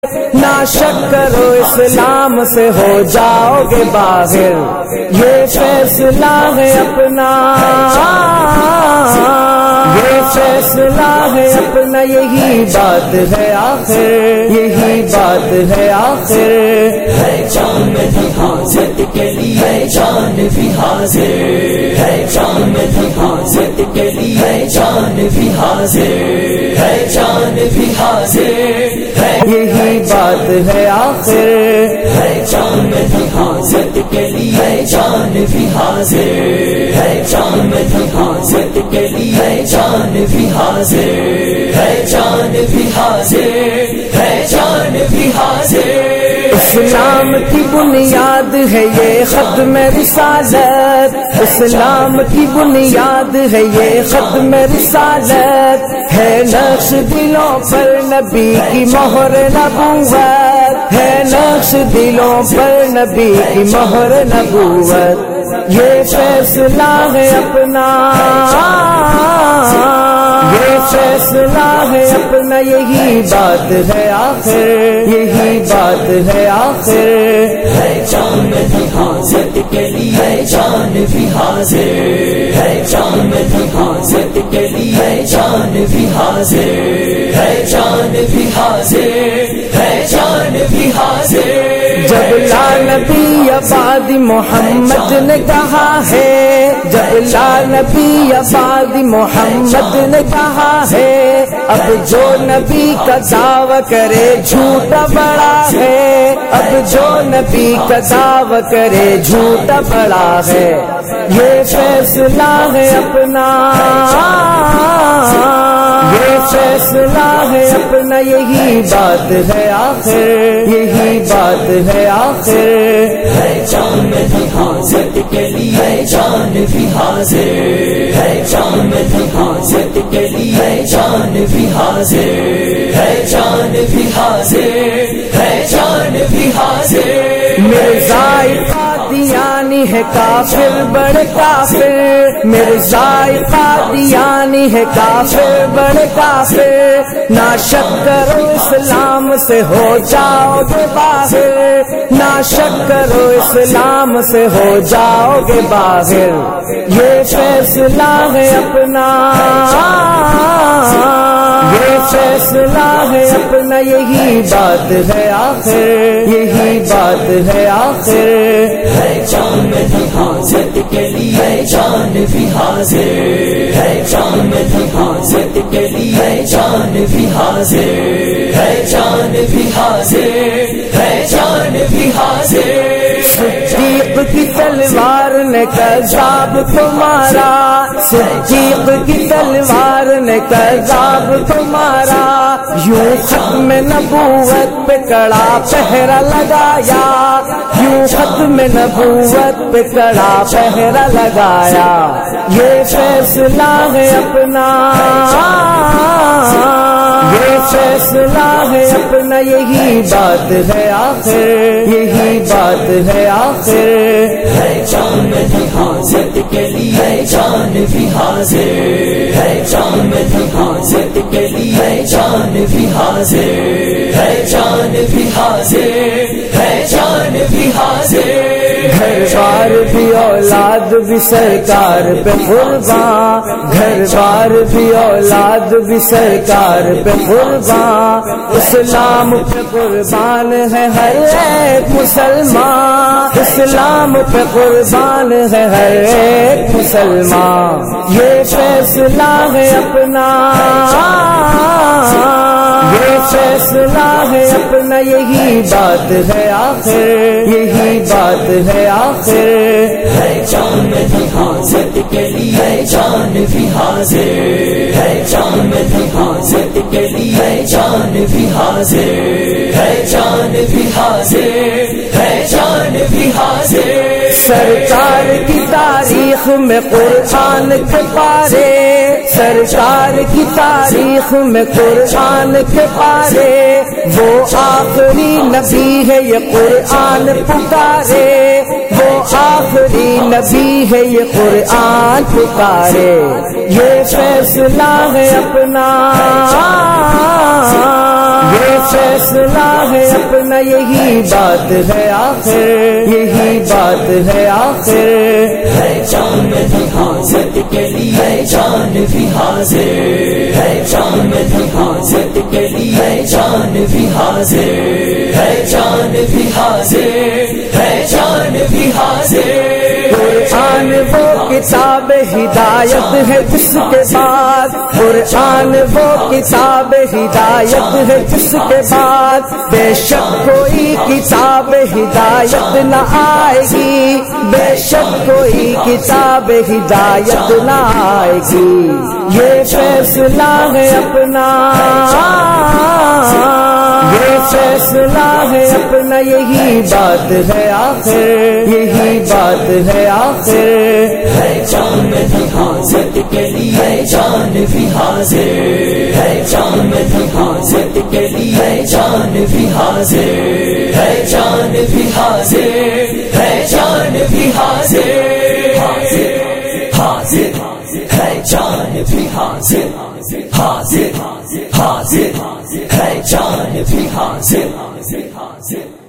نہ شک کرو اسلام سے ہو جاؤ گے باہر، یہ فیصلہ ہے اپنا، یہ فیصلہ ہے اپنا، یہی بات ہے آخر، یہی بات ہے آخر۔ ہے جان بھی حاضر کے لیے جان بھی حاضر، ہے جان بھی حاضر کے لیے جان بھی حاضر، ہے جان بھی حاضر، یہی بات ہے آخر۔ ہے جان بھی حاضر کے لیے جان بھی حاضر، ہے جان بھی حاضر کے لیے جان بھی حاضر، ہے جان بھی حاضر، ہے جان بھی حاضر۔ اسلام کی بنیاد ہے یہ ختم رسالت، اسلام کی بنیاد ہے یہ ختم رسالت، ہے نقش دلوں پر نبی کی مہر نبوت، ہے نقش دلوں پر نبی کی مہر نبوت، یہ فیصلہ ہے اپنا، یہ فیصلہ ہے اپنا، یہی بات ہے آخر، یہی بات ہے آخر۔ ہے جان بھی حاضر کے لیے جان بھی حاضر، ہے جان بھی حاضر کے لیے جان بھی حاضر، ہے جان بھی حاضر، ہے جان بھی حاضر۔ جب لا نبی بعد محمد نے کہا ہے، جب لا نبی بعد محمد نے کہا ہے، اب جو نبی کا دعویٰ کرے جھوٹا بڑا ہے، اب جو نبی کا دعویٰ کرے جھوٹا بڑا ہے، یہ فیصلہ ہے اپنا، یہ فیصلہ ہے اپنا، یہی بات ہے آخر، یہی بات ہے آخر۔ ہے جان بھی حاضر کے لیے جان بھی حاضر، ہے جان بھی حاضر کے لیے جان بھی حاضر، ہے جان بھی حاضر، ہے جان بھی حاضر۔ مرزا قادیانی ہے کافر بڑے کافر، مرزا قادیانی ہے کافر بڑے کافر، نہ شک کرو اسلام سے ہو جاؤ گے باہر، نہ شک کرو اسلام سے ہو جاؤ گے باہر، یہ فیصلہ ہے اپنا، یہ فیصلہ ہے اپنا، یہی بات ہے آخر، یہی بات ہے آخر۔ ہے جان بھی حاضر کے لیے جان بھی حاضر، ہے جان بھی حاضر کے لیے جان بھی حاضر، ہے جان بھی حاضر، ہے جان بھی حاضر۔ صدیق کی تلوار نے کذاب کو مارا، صدیق کی تلوار نے کذاب کو مارا، یوں ختم نبوت پہ کڑا پہرا لگایا، یوں ختم نبوت پہ کڑا پہرا لگایا، یہ فیصلہ ہے اپنا، یہ فیصلہ ہے اپنا، یہی بات ہے آخر، یہی بات ہے آخر۔ ہے جان بھی حاضر کے لیے جان بھی حاضر، ہے جان بھی حاضر کے لیے جان بھی حاضر، ہے جان بھی حاضر، ہے جان بھی حاضر۔ گھر بار بھی اولاد بھی سرکار پہ قربان، گھر بار بھی اولاد بھی سرکار پہ قربان، اسلام پہ قربان ہے ہر ایک مسلمان، اسلام پہ قربان ہے ہر ایک مسلمان، یہ فیصلہ ہے اپنا، یہ فیصلہ ہے اپنا، یہی بات ہے آخر، یہی بات ہے آخر۔ ہے جان بھی حاضر کے لیے جان بھی حاضر، ہے جان بھی حاضر کے لیے جان بھی حاضر، ہے جان بھی حاضر، ہے جان بھی حاضر۔ سرکار کی تاریخ میں قرآن کے پارے، سرکار کی تاریخ میں قرآن کے پارے، وہ آخری نبی ہے یہ قرآن پکارے، وہ آخری نبی ہے یہ قرآن پکارے، یہ فیصلہ ہے اپنا، یہ فیصلہ ہے اپنا، یہی بات ہے آخر، یہی بات ہے آخر. ہے جان بھی حاضر کے لیے جان بھی حاضر، ہے جان بھی حاضر کے لیے جان بھی حاضر، ہے جان بھی حاضر، ہے جان بھی حاضر. قرآن وہ کتاب ہدایت ہے جس کے بعد، قرآن وہ کتاب ہدایت ہے جس کے بعد بے شک کوئی کتاب ہدایت نہ آئے گی، بے شک کوئی کتاب ہدایت نہ آئے گی. یہ فیصلہ ہے اپنا، یہ فیصلہ ہے اپنا، یہی بات ہے آخر، یہی بات ہے آخر. ہے جان بھی حاضر کے لیے جان بھی حاضر، ہے جان بھی حاضر کے لیے جان بھی حاضر، ہے جان بھی حاضر، ہے جان بھی حاضر، حاضر حاضر ہے جان بھی حاضر، حاضر حاضر ہے جان بھی حاضر.